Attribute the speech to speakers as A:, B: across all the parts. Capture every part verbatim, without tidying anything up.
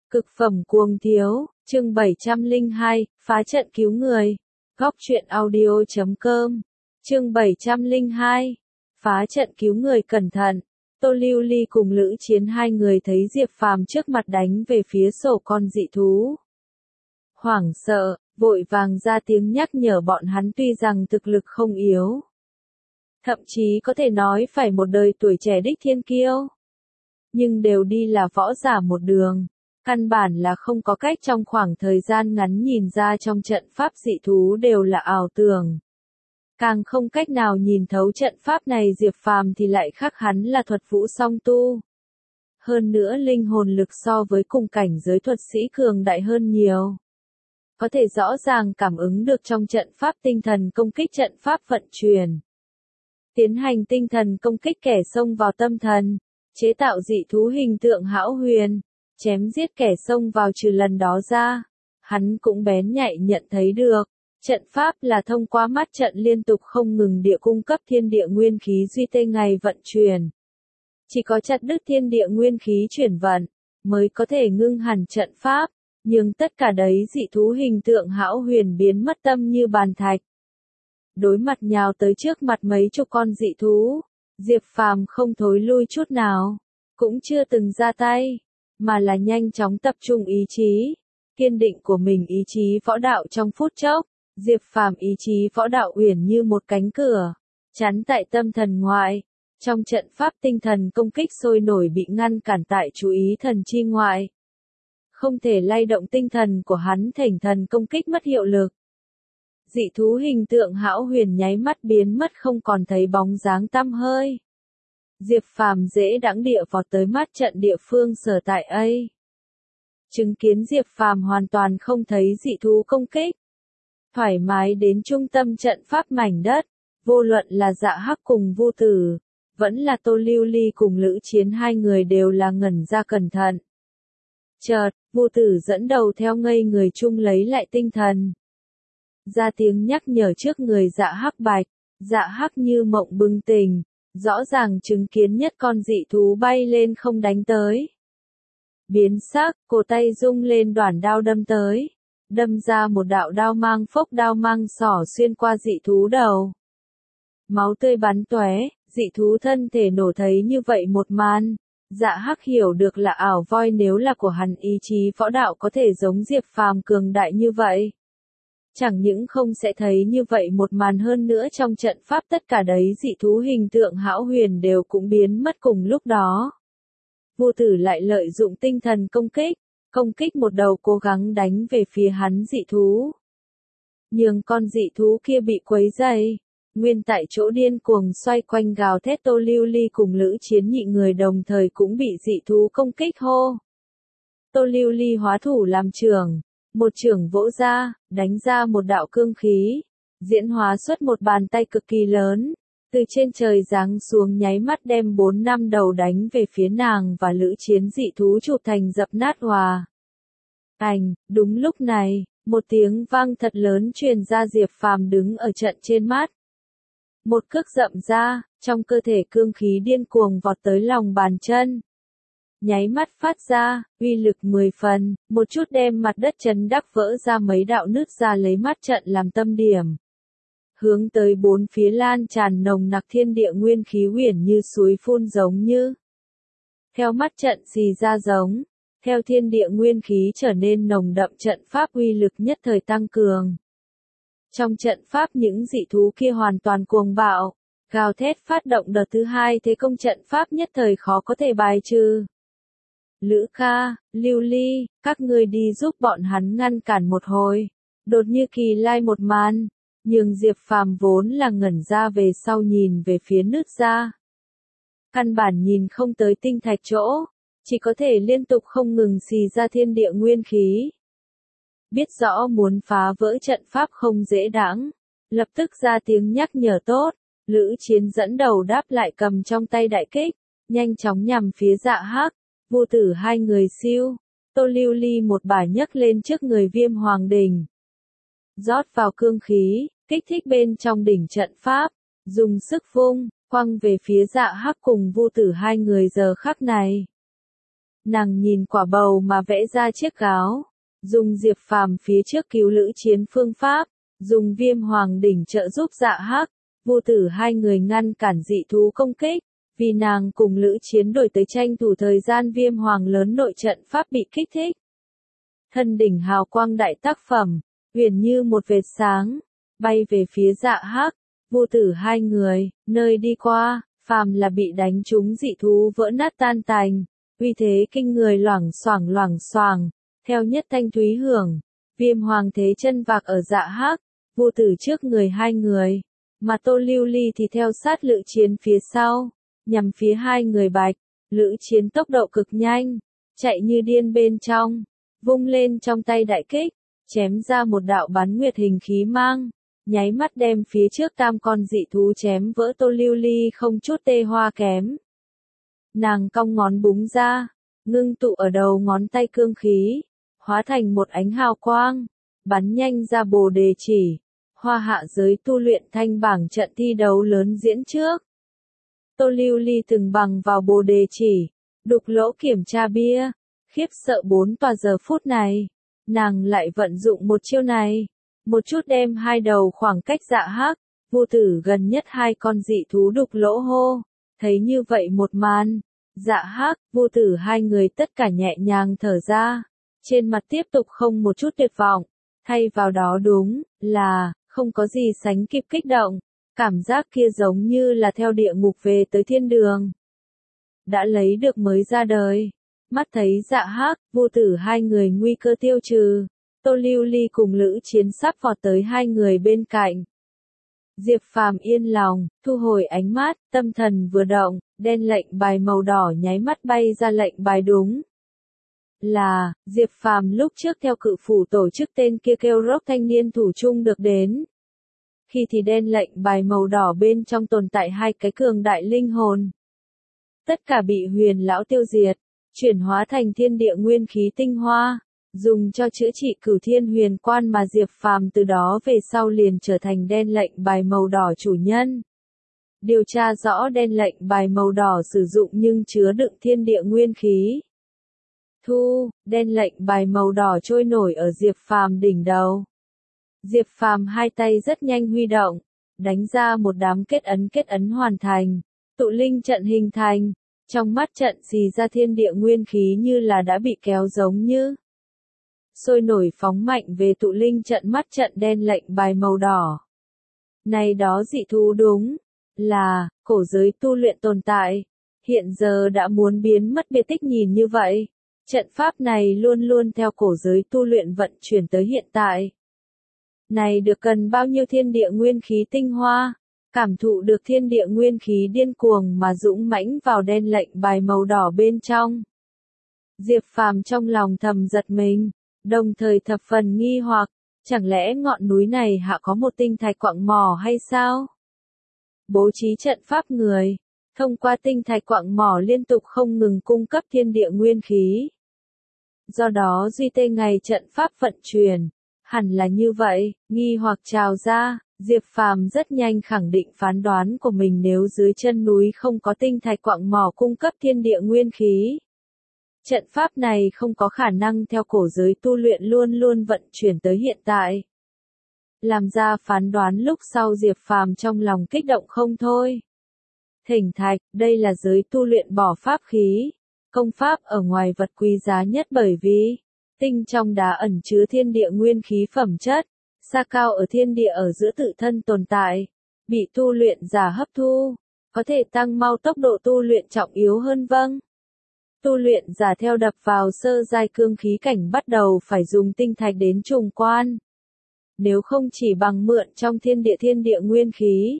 A: Cực phẩm cuồng thiếu, chương bảy trăm lẻ hai, phá trận cứu người. Góc truyện audio chấm com. Chương bảy trăm lẻ hai, phá trận cứu người. Cẩn thận. Tô Lưu Ly cùng Lữ Chiến hai người thấy Diệp Phàm trước mặt đánh về phía sổ con dị thú. Hoảng sợ, vội vàng ra tiếng nhắc nhở bọn hắn, tuy rằng thực lực không yếu, thậm chí có thể nói phải một đời tuổi trẻ đích thiên kiêu, nhưng đều đi là võ giả một đường. Căn bản là không có cách trong khoảng thời gian ngắn nhìn ra trong trận pháp dị thú đều là ảo tưởng. Càng không cách nào nhìn thấu trận pháp này, Diệp Phàm thì lại khác hắn là thuật vũ song tu. Hơn nữa linh hồn lực so với cùng cảnh giới thuật sĩ cường đại hơn nhiều. Có thể rõ ràng cảm ứng được trong trận pháp tinh thần công kích, trận pháp vận chuyển. Tiến hành tinh thần công kích kẻ xông vào tâm thần, chế tạo dị thú hình tượng hão huyền. Chém giết kẻ xông vào. Trừ lần đó ra, hắn cũng bén nhạy nhận thấy được, trận pháp là thông qua mắt trận liên tục không ngừng địa cung cấp thiên địa nguyên khí duy tê ngày vận chuyển. Chỉ có chặt đứt thiên địa nguyên khí chuyển vận, mới có thể ngưng hẳn trận pháp, nhưng tất cả đấy dị thú hình tượng hão huyền biến mất tâm như bàn thạch. Đối mặt nhào tới trước mặt mấy chục con dị thú, Diệp Phàm không thối lui chút nào, cũng chưa từng ra tay, mà là nhanh chóng tập trung ý chí, kiên định của mình ý chí võ đạo. Trong phút chốc, Diệp Phàm ý chí võ đạo uyển như một cánh cửa, chắn tại tâm thần ngoại. Trong trận pháp tinh thần công kích sôi nổi bị ngăn cản tại chú ý thần chi ngoại. Không thể lay động tinh thần của hắn, thỉnh thần công kích mất hiệu lực. Dị thú hình tượng hão huyền nháy mắt biến mất không còn thấy bóng dáng tăm hơi. Diệp Phàm dễ dàng địa vọt tới mắt trận địa phương sở tại ấy. Chứng kiến Diệp Phàm hoàn toàn không thấy dị thú công kích, thoải mái đến trung tâm trận pháp mảnh đất, vô luận là Dạ Hắc cùng Vu Tử, vẫn là Tô Lưu Ly cùng Lữ Chiến, hai người đều là ngẩn ra cẩn thận. Chợt, Vu Tử dẫn đầu theo ngây người chung lấy lại tinh thần, ra tiếng nhắc nhở trước người Dạ Hắc Bạch. Dạ Hắc như mộng bừng tỉnh, rõ ràng chứng kiến nhất con dị thú bay lên không đánh tới. Biến sắc, cổ tay rung lên, đoản đao đâm tới, đâm ra một đạo đao mang, phốc, đao mang xỏ xuyên qua dị thú đầu. Máu tươi bắn tóe, dị thú thân thể nổ. Thấy như vậy một màn, Dạ Hắc hiểu được là ảo voi, nếu là của hắn ý chí võ đạo có thể giống Diệp Phàm cường đại như vậy, chẳng những không sẽ thấy như vậy một màn, hơn nữa trong trận pháp tất cả đấy dị thú hình tượng hão huyền đều cũng biến mất cùng lúc đó. Vu Tử lại lợi dụng tinh thần công kích, công kích một đầu, cố gắng đánh về phía hắn dị thú. Nhưng con dị thú kia bị quấy dày, nguyên tại chỗ điên cuồng xoay quanh gào thét. Tô Lưu Ly cùng Lữ Chiến nhị người đồng thời cũng bị dị thú công kích hô. Tô Lưu Ly hóa thủ làm trưởng, một chưởng vỗ ra, đánh ra một đạo cương khí, diễn hóa xuất một bàn tay cực kỳ lớn, từ trên trời giáng xuống, nháy mắt đem bốn năm đầu đánh về phía nàng và Lữ Chiến dị thú chụp thành dập nát hòa. Ảnh, đúng lúc này, một tiếng vang thật lớn truyền ra. Diệp Phàm đứng ở trận trên mắt, một cước dậm ra, trong cơ thể cương khí điên cuồng vọt tới lòng bàn chân. Nháy mắt phát ra, uy lực mười phần, một chút đem mặt đất chấn đắc vỡ ra mấy đạo nứt ra, lấy mắt trận làm tâm điểm. Hướng tới bốn phía lan tràn nồng nặc thiên địa nguyên khí uyển như suối phun, giống như theo mắt trận xì ra giống, theo thiên địa nguyên khí trở nên nồng đậm, trận pháp uy lực nhất thời tăng cường. Trong trận pháp những dị thú kia hoàn toàn cuồng bạo, gào thét phát động đợt thứ hai, thế công trận pháp nhất thời khó có thể bài trừ. Lữ Ca, Lưu Ly, các ngươi đi giúp bọn hắn ngăn cản một hồi. Đột như kỳ lai một màn, nhưng Diệp Phàm vốn là ngẩn ra, về sau nhìn về phía nứt ra, căn bản nhìn không tới tinh thạch chỗ, chỉ có thể liên tục không ngừng xì ra thiên địa nguyên khí. Biết rõ muốn phá vỡ trận pháp không dễ dàng, lập tức ra tiếng nhắc nhở tốt. Lữ Chiến dẫn đầu đáp lại, cầm trong tay đại kích, nhanh chóng nhằm phía Dạ Hắc. Vu Tử hai người siêu, Tô Lưu Ly một bà nhấc lên trước người Viêm Hoàng đỉnh, rót vào cương khí, kích thích bên trong đỉnh trận pháp, dùng sức vung, quăng về phía Dạ Hắc cùng Vu Tử hai người. Giờ khắc này, Nàng nhìn quả bầu mà vẽ ra chiếc gáo, dùng Diệp Phàm phía trước cứu Lữ Chiến phương pháp, dùng Viêm Hoàng đỉnh trợ giúp Dạ Hắc, Vu Tử hai người ngăn cản dị thú công kích, vì nàng cùng Lữ Chiến đổi tới tranh thủ thời gian Viêm Hoàng lớn nội trận pháp bị kích thích. Thân đỉnh hào quang đại tác phẩm, huyền như một vệt sáng, bay về phía Dạ Hắc, Vu Tử hai người, nơi đi qua, phàm là bị đánh trúng dị thú vỡ nát tan tành, uy thế kinh người loảng xoảng loảng xoảng, theo nhất thanh thúy hưởng, Viêm Hoàng thế chân vạc ở Dạ Hắc, Vu Tử trước người hai người, mà Tô Lưu Ly thì theo sát Lữ Chiến phía sau, nhằm phía hai người Bạch, Lữ Chiến tốc độ cực nhanh, chạy như điên bên trong, vung lên trong tay đại kích, chém ra một đạo bắn nguyệt hình khí mang, nháy mắt đem phía trước tam con dị thú chém vỡ. Tô Lưu Ly không chút tê hoa kém. Nàng cong ngón búng ra, ngưng tụ ở đầu ngón tay cương khí, hóa thành một ánh hào quang, bắn nhanh ra Bồ Đề Chỉ, hoa hạ giới tu luyện thanh bảng trận thi đấu lớn diễn trước. Tô Lưu Ly từng bằng vào Bồ Đề Chỉ, đục lỗ kiểm tra bia, khiếp sợ bốn tòa. Giờ phút này, nàng lại vận dụng một chiêu này, một chút đem hai đầu khoảng cách Dạ Hắc, Vu Tử gần nhất hai con dị thú đục lỗ hô. Thấy như vậy một màn, Dạ Hắc, Vu Tử hai người tất cả nhẹ nhàng thở ra, trên mặt tiếp tục không một chút tuyệt vọng, thay vào đó đúng là không có gì sánh kịp kích động, cảm giác kia giống như là theo địa ngục về tới thiên đường. Đã lấy được mới ra đời, mắt thấy Dạ Hắc, Vu Tử hai người nguy cơ tiêu trừ, Tô Lưu Ly cùng Lữ Chiến sắp vọt tới hai người bên cạnh. Diệp Phàm yên lòng, thu hồi ánh mắt, tâm thần vừa động, đen lệnh bài màu đỏ nháy mắt bay ra. Lệnh bài đúng là Diệp Phàm lúc trước theo cự phủ tổ chức tên kia kêu Rock thanh niên thủ chung được đến. Khi thì đen lệnh bài màu đỏ bên trong tồn tại hai cái cường đại linh hồn. Tất cả bị Huyền lão tiêu diệt, chuyển hóa thành thiên địa nguyên khí tinh hoa, dùng cho chữa trị Cửu Thiên Huyền Quan, mà Diệp Phàm từ đó về sau liền trở thành đen lệnh bài màu đỏ chủ nhân. Điều tra rõ đen lệnh bài màu đỏ sử dụng nhưng chứa đựng thiên địa nguyên khí. Thu, đen lệnh bài màu đỏ trôi nổi ở Diệp Phàm đỉnh đầu. Diệp Phàm hai tay rất nhanh huy động, đánh ra một đám kết ấn. Kết ấn hoàn thành, tụ linh trận hình thành, trong mắt trận xì ra thiên địa nguyên khí như là đã bị kéo giống như sôi nổi phóng mạnh về tụ linh trận. Mắt trận đen lệnh bài màu đỏ. Này đó dị thú đúng là cổ giới tu luyện tồn tại, hiện giờ đã muốn biến mất biệt tích. Nhìn như vậy, trận pháp này luôn luôn theo cổ giới tu luyện vận chuyển tới hiện tại. Này được cần bao nhiêu thiên địa nguyên khí tinh hoa, cảm thụ được thiên địa nguyên khí điên cuồng mà dũng mãnh vào đen lệnh bài màu đỏ bên trong. Diệp Phàm trong lòng thầm giật mình, đồng thời thập phần nghi hoặc, chẳng lẽ ngọn núi này hạ có một tinh thạch quặng mỏ hay sao? Bố trí trận pháp người, thông qua tinh thạch quặng mỏ liên tục không ngừng cung cấp thiên địa nguyên khí. Do đó duy tê ngày trận pháp vận chuyển, hẳn là như vậy. Nghi hoặc trào ra, Diệp Phàm rất nhanh khẳng định phán đoán của mình, nếu dưới chân núi không có tinh thạch quặng mỏ cung cấp thiên địa nguyên khí, trận pháp này không có khả năng theo cổ giới tu luyện luôn luôn vận chuyển tới hiện tại. Làm ra phán đoán lúc sau, Diệp Phàm trong lòng kích động không thôi. Thỉnh thạch, đây là giới tu luyện bỏ pháp khí, công pháp ở ngoài vật quý giá nhất, bởi vì tinh trong đá ẩn chứa thiên địa nguyên khí phẩm chất, xa cao ở thiên địa ở giữa tự thân tồn tại, bị tu luyện giả hấp thu, có thể tăng mau tốc độ tu luyện trọng yếu hơn. Vâng. Tu luyện giả theo đập vào sơ giai cương khí cảnh bắt đầu phải dùng tinh thạch đến trùng quan. Nếu không chỉ bằng mượn trong thiên địa thiên địa nguyên khí,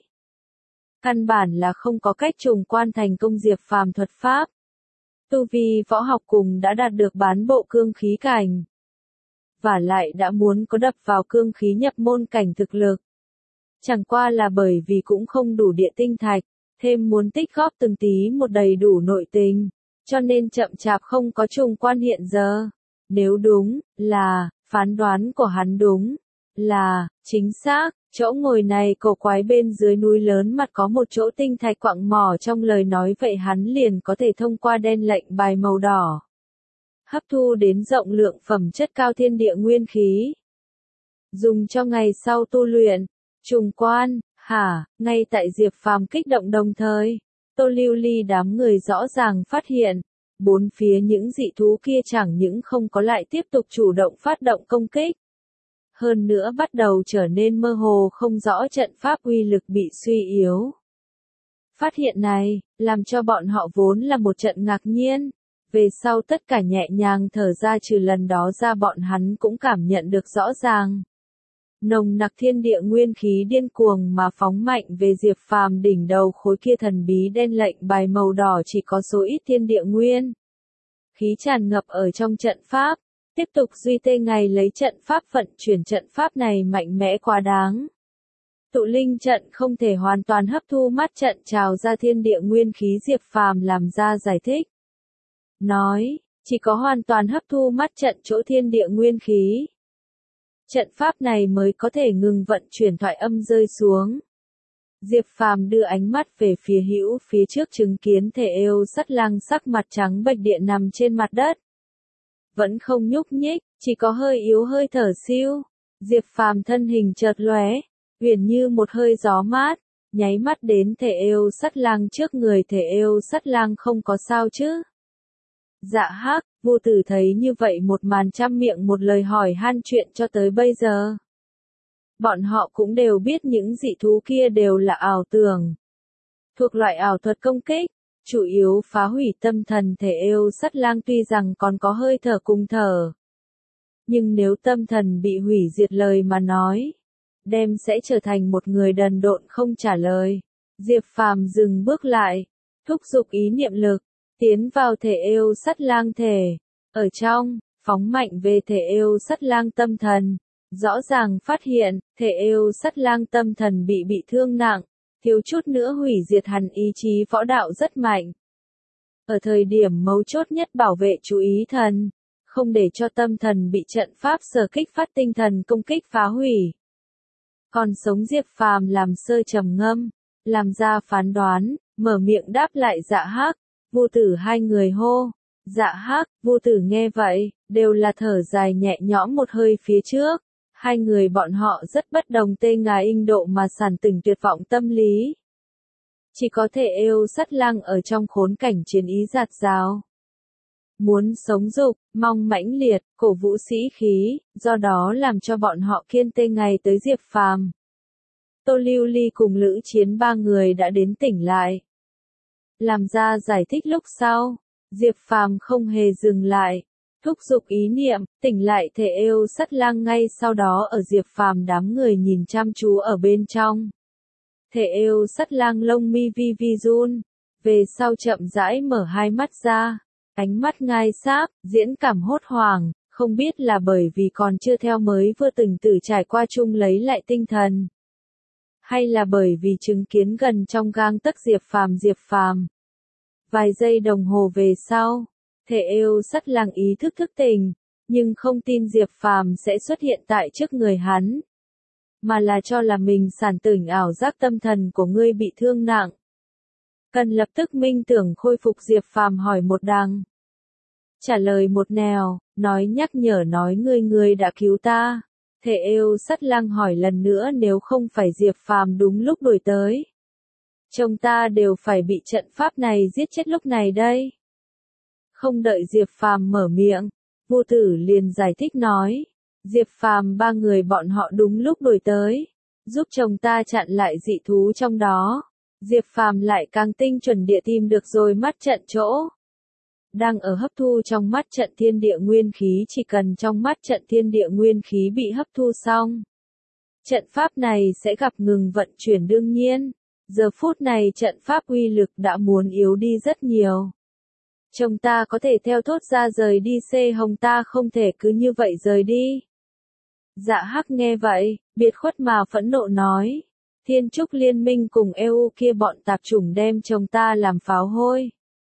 A: căn bản là không có cách trùng quan thành công. Diệp Phàm thuật pháp, tu vi võ học cùng đã đạt được bán bộ cương khí cảnh, và lại đã muốn có đập vào cương khí nhập môn cảnh thực lực. Chẳng qua là bởi vì cũng không đủ địa tinh thạch, thêm muốn tích góp từng tí một đầy đủ nội tình, cho nên chậm chạp không có trùng quan hiện giờ. Nếu đúng là phán đoán của hắn đúng là chính xác, chỗ ngồi này cổ quái bên dưới núi lớn mặt có một chỗ tinh thạch quặng mỏ trong lời nói, vậy hắn liền có thể thông qua đen lệnh bài màu đỏ, hấp thu đến rộng lượng phẩm chất cao thiên địa nguyên khí. Dùng cho ngày sau tu luyện, trùng quan, hả, ngay tại Diệp Phàm kích động đồng thời, Tô Lưu Ly đám người rõ ràng phát hiện, bốn phía những dị thú kia chẳng những không có lại tiếp tục chủ động phát động công kích. Hơn nữa bắt đầu trở nên mơ hồ không rõ trận pháp uy lực bị suy yếu. Phát hiện này, làm cho bọn họ vốn là một trận ngạc nhiên. Về sau tất cả nhẹ nhàng thở ra trừ lần đó ra bọn hắn cũng cảm nhận được rõ ràng. Nồng nặc thiên địa nguyên khí điên cuồng mà phóng mạnh về Diệp Phàm đỉnh đầu khối kia thần bí đen lệnh bài màu đỏ chỉ có số ít thiên địa nguyên. Khí tràn ngập ở trong trận pháp, tiếp tục duy tê ngày lấy trận pháp vận chuyển trận pháp này mạnh mẽ quá đáng. Tụ linh trận không thể hoàn toàn hấp thu mắt trận trào ra thiên địa nguyên khí Diệp Phàm làm ra giải thích. Nói, chỉ có hoàn toàn hấp thu mắt trận chỗ thiên địa nguyên khí. Trận pháp này mới có thể ngừng vận chuyển thoại âm rơi xuống. Diệp Phàm đưa ánh mắt về phía hữu phía trước chứng kiến thể êu sắt lang sắc mặt trắng bệch địa nằm trên mặt đất. Vẫn không nhúc nhích, chỉ có hơi yếu hơi thở siêu. Diệp Phàm thân hình chợt lóe, huyền như một hơi gió mát, nháy mắt đến thể êu sắt lang trước người thể êu sắt lang không có sao chứ. Dạ hắc, Vu Tử thấy như vậy một màn trăm miệng một lời hỏi han chuyện cho tới bây giờ. Bọn họ cũng đều biết những dị thú kia đều là ảo tưởng. Thuộc loại ảo thuật công kích, chủ yếu phá hủy tâm thần thể êu sắt lang tuy rằng còn có hơi thở cùng thở. Nhưng nếu tâm thần bị hủy diệt lời mà nói, đem sẽ trở thành một người đần độn không trả lời. Diệp Phàm dừng bước lại, thúc giục ý niệm lực, tiến vào thể êu sắt lang thể, ở trong, phóng mạnh về thể êu sắt lang tâm thần, rõ ràng phát hiện, thể êu sắt lang tâm thần bị bị thương nặng, thiếu chút nữa hủy diệt hẳn ý chí võ đạo rất mạnh. Ở thời điểm mấu chốt nhất bảo vệ chú ý thần, không để cho tâm thần bị trận pháp sở kích phát tinh thần công kích phá hủy. Còn sống Diệp Phàm làm sơ trầm ngâm, làm ra phán đoán, mở miệng đáp lại Dạ Hắc. Vu Tử hai người hô. Dạ Hắc, Vu Tử nghe vậy, đều là thở dài nhẹ nhõm một hơi phía trước. Hai người bọn họ rất bất đồng tê ngài Inh Độ mà sản tỉnh tuyệt vọng tâm lý. Chỉ có thể êu sắt lang ở trong khốn cảnh chiến ý giạt rào. Muốn sống dục, mong mãnh liệt, cổ vũ sĩ khí, do đó làm cho bọn họ kiên tê ngày tới Diệp Phàm. Tô Lưu Ly cùng Lữ Chiến ba người đã đến tỉnh lại. Làm ra giải thích lúc sau, Diệp Phàm không hề dừng lại, thúc giục ý niệm, tỉnh lại thể êu sắt lang ngay sau đó ở Diệp Phàm đám người nhìn chăm chú ở bên trong. Thể êu sắt lang lông mi vi vi run, về sau chậm rãi mở hai mắt ra, ánh mắt ngai sáp, diễn cảm hốt hoảng, không biết là bởi vì còn chưa theo mới vừa từng tử trải qua chung lấy lại tinh thần. Hay là bởi vì chứng kiến gần trong gang tấc Diệp Phàm Diệp Phàm. Vài giây đồng hồ về sau, thể êu sắt lang ý thức thức tỉnh, nhưng không tin Diệp Phàm sẽ xuất hiện tại trước người hắn. Mà là cho là mình sản tỉnh ảo giác tâm thần của ngươi bị thương nặng. Cần lập tức minh tưởng khôi phục Diệp Phàm hỏi một đằng. Trả lời một nẻo, nói nhắc nhở nói ngươi ngươi đã cứu ta. Thể êu sắt lang hỏi lần nữa nếu không phải Diệp Phàm đúng lúc đuổi tới. Chồng ta đều phải bị trận pháp này giết chết lúc này đây. Không đợi Diệp Phàm mở miệng, Vu Tử liền giải thích nói. Diệp Phàm ba người bọn họ đúng lúc đuổi tới, giúp chồng ta chặn lại dị thú trong đó. Diệp Phàm lại càng tinh chuẩn địa tìm được rồi mắt trận chỗ. Đang ở hấp thu trong mắt trận thiên địa nguyên khí, chỉ cần trong mắt trận thiên địa nguyên khí bị hấp thu xong. Trận pháp này sẽ gặp ngừng vận chuyển đương nhiên. Giờ phút này trận pháp uy lực đã muốn yếu đi rất nhiều. Chồng ta có thể theo thốt ra rời đi xê hồng ta không thể cứ như vậy rời đi. Dạ Hắc nghe vậy, biệt khuất mà phẫn nộ nói. Thiên Trúc liên minh cùng e u kia bọn tạp chủng đem chồng ta làm pháo hôi.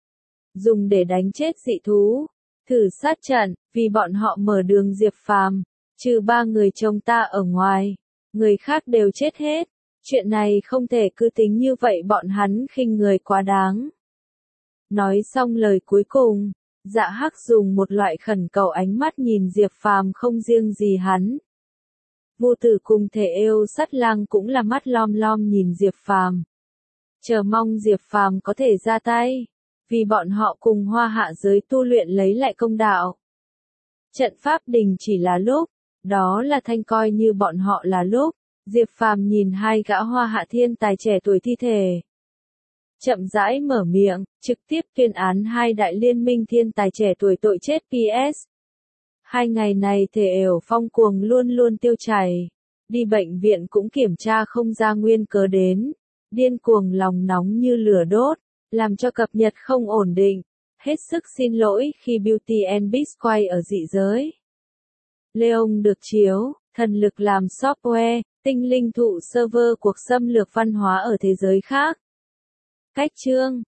A: Dùng để đánh chết dị thú. Thử sát trận, vì bọn họ mở đường Diệp Phàm, trừ ba người chồng ta ở ngoài. Người khác đều chết hết. Chuyện này không thể cứ tính như vậy bọn hắn khinh người quá đáng. Nói xong lời cuối cùng, Dạ Hắc dùng một loại khẩn cầu ánh mắt nhìn Diệp Phàm không riêng gì hắn. Vô Tử cùng Thể Yêu Sắt Lang cũng là mắt lom lom nhìn Diệp Phàm. Chờ mong Diệp Phàm có thể ra tay, vì bọn họ cùng Hoa Hạ giới tu luyện lấy lại công đạo. Trận pháp đình chỉ là lúc, đó là thanh coi như bọn họ là lúc, Diệp Phàm nhìn hai gã Hoa Hạ thiên tài trẻ tuổi thi thể. Chậm rãi mở miệng, trực tiếp tuyên án hai đại liên minh thiên tài trẻ tuổi tội chết pê ét. Hai ngày này Thể Ểu Phong Cuồng luôn luôn tiêu chảy, đi bệnh viện cũng kiểm tra không ra nguyên cớ đến, điên cuồng lòng nóng như lửa đốt, làm cho cập nhật không ổn định, hết sức xin lỗi khi Beauty and Beast quay ở dị giới. Leon được chiếu, thần lực làm software, tinh linh thụ server cuộc xâm lược văn hóa ở thế giới khác. Cách chương